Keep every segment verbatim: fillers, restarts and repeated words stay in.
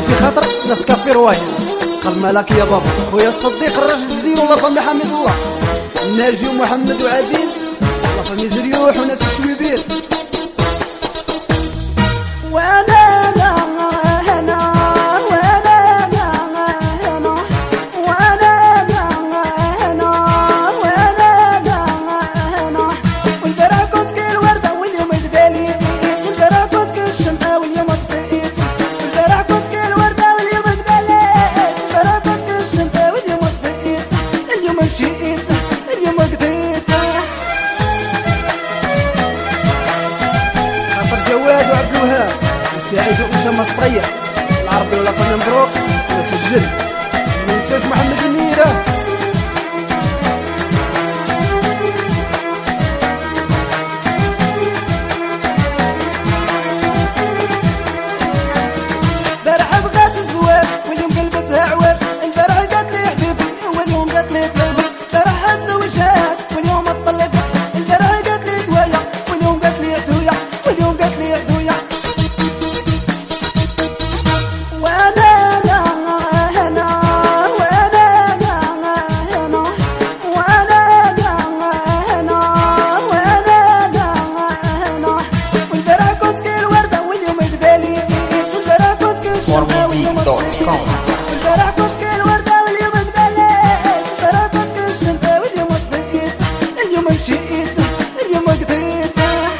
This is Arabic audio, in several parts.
في خاطر ناس كافي روايه قال مالك يا بابا خويا الصديق الراجل الزين والله فمي حمد الله الناجي ومحمد وعديل الله فمي زريوح وناس الشويبير وانا سعيد وأسامة الصغير العربي ولا فنان مبروك ناس الجن ما ننساوش محمد الميرة البارح بغات الزواج واليوم قلبتها عواج البارح قالت لي حبيبي واليوم قالت لي بابا البارح تزوجات واليوم اتطلقت البارح قالت لي دوايا واليوم قالت لي عدويا واليوم قالت لي عدويا البارح كنت كالوردة واليوم تبليت البارح كنت كالشمبة واليوم تفقيت اليوم مشيت اليوم قضيت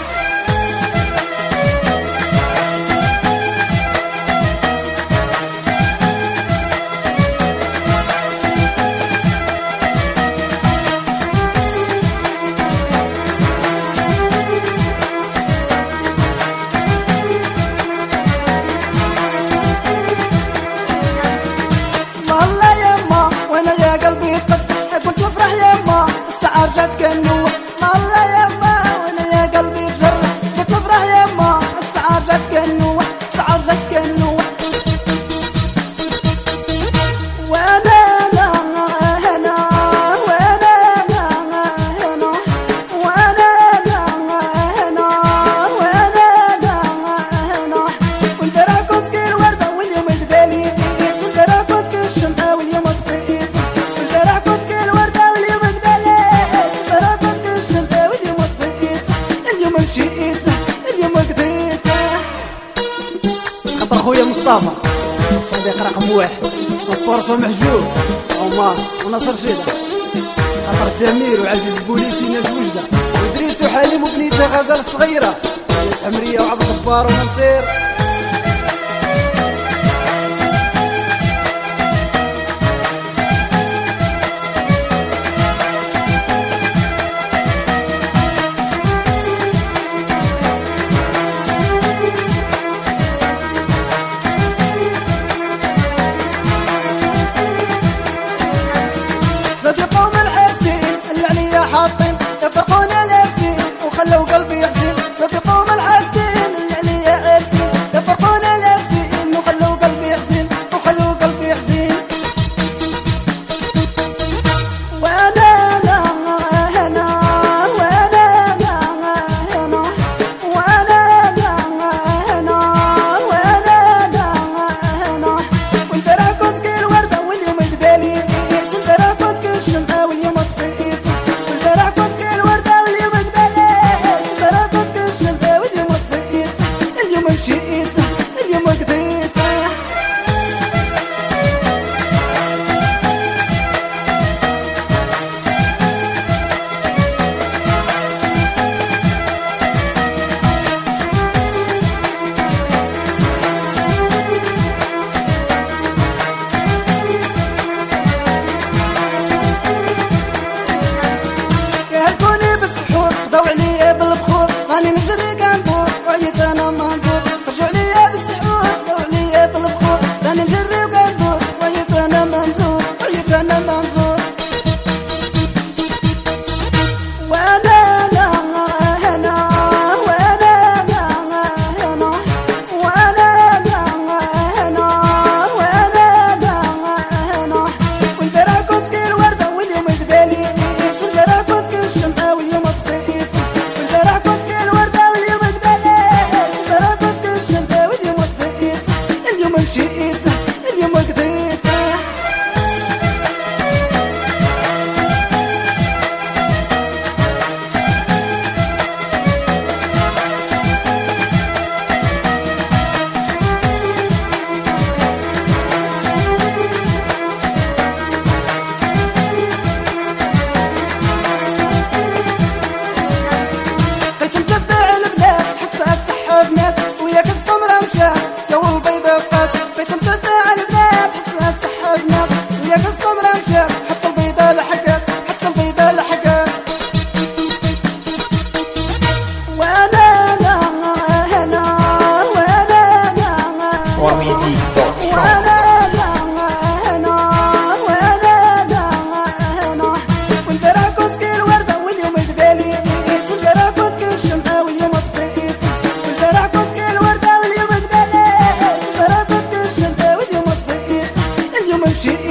رجعت كنوة الله يما وانا يا قلبي تجرح قلت نفرح يما الساعة رجعت كنوة الساعة رجعت كنوة وانا لا هنا وانا لا هنا وانا لا هنا وانا لا هنا والبارح كنت كالوردة واليوم دبالي والبارح كنت كالشمعة واليوم طفيت والبارح كنت كالوردة واليوم مشيت اليوم قضيت خاطر خويا مصطفى الصديق رقم واحد سبورسو محجوب عمر ونصر شيدة خاطر سمير وعزيز بوليسي ناس وجدة وادريس وحليم وبنيته غزال الصغيرة ناس حمرية وعبد الجبار ونصير يفرقون الحاسدين اللي عليا حاطين يفرقون الياسين وخلوا قلبي يحزين يفرقون الحاسدين اللي عليا عاسين وممشي